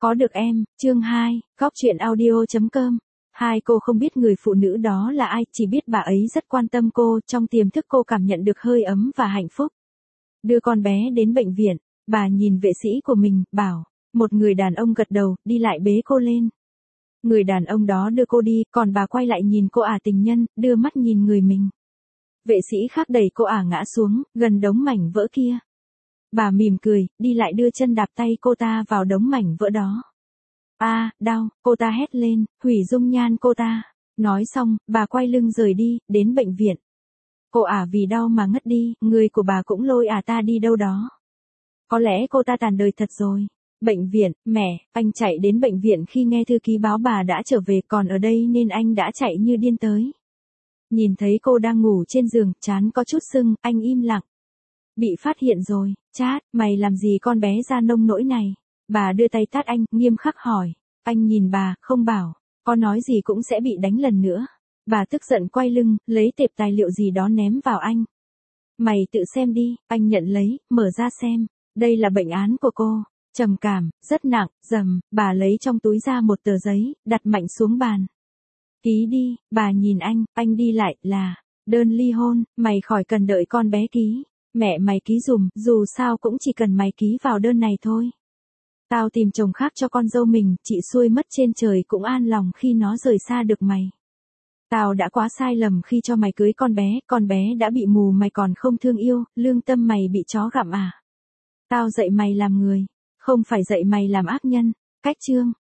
Có được em, chương 2, Góc truyện audio.com. Hai cô không biết người phụ nữ đó là ai, chỉ biết bà ấy rất quan tâm cô, trong tiềm thức cô cảm nhận được hơi ấm và hạnh phúc. Đưa con bé đến bệnh viện, bà nhìn vệ sĩ của mình, bảo, một người đàn ông gật đầu, đi lại bế cô lên. Người đàn ông đó đưa cô đi, còn bà quay lại nhìn cô tình nhân, đưa mắt nhìn người mình. Vệ sĩ khác đẩy cô ngã xuống, gần đống mảnh vỡ kia. Bà mỉm cười, đi lại đưa chân đạp tay cô ta vào đống mảnh vỡ đó. Đau, cô ta hét lên, hủy dung nhan cô ta. Nói xong, bà quay lưng rời đi, đến bệnh viện. Cô vì đau mà ngất đi, người của bà cũng lôi ta đi đâu đó. Có lẽ cô ta tàn đời thật rồi. Bệnh viện, mẹ, anh chạy đến bệnh viện khi nghe thư ký báo bà đã trở về, còn ở đây nên anh đã chạy như điên tới. Nhìn thấy cô đang ngủ trên giường, trán có chút sưng, anh im lặng. Bị phát hiện rồi, Chát, mày làm gì con bé ra nông nỗi này? Bà đưa tay tát anh, nghiêm khắc hỏi. Anh nhìn bà, không bảo, có nói gì cũng sẽ bị đánh lần nữa. Bà tức giận quay lưng, lấy tệp tài liệu gì đó ném vào anh. Mày tự xem đi, anh nhận lấy, mở ra xem. Đây là bệnh án của cô. Trầm cảm, rất nặng, rầm, bà lấy trong túi ra một tờ giấy, đặt mạnh xuống bàn. Ký đi, bà nhìn anh đi lại, là đơn ly hôn, mày khỏi cần đợi con bé ký. Mẹ mày ký dùm, dù sao cũng chỉ cần mày ký vào đơn này thôi. Tao tìm chồng khác cho con dâu mình, chị xui mất trên trời cũng an lòng khi nó rời xa được mày. Tao đã quá sai lầm khi cho mày cưới con bé đã bị mù mày còn không thương yêu, lương tâm mày bị chó gặm à. Tao dạy mày làm người, không phải dạy mày làm ác nhân. Cách chương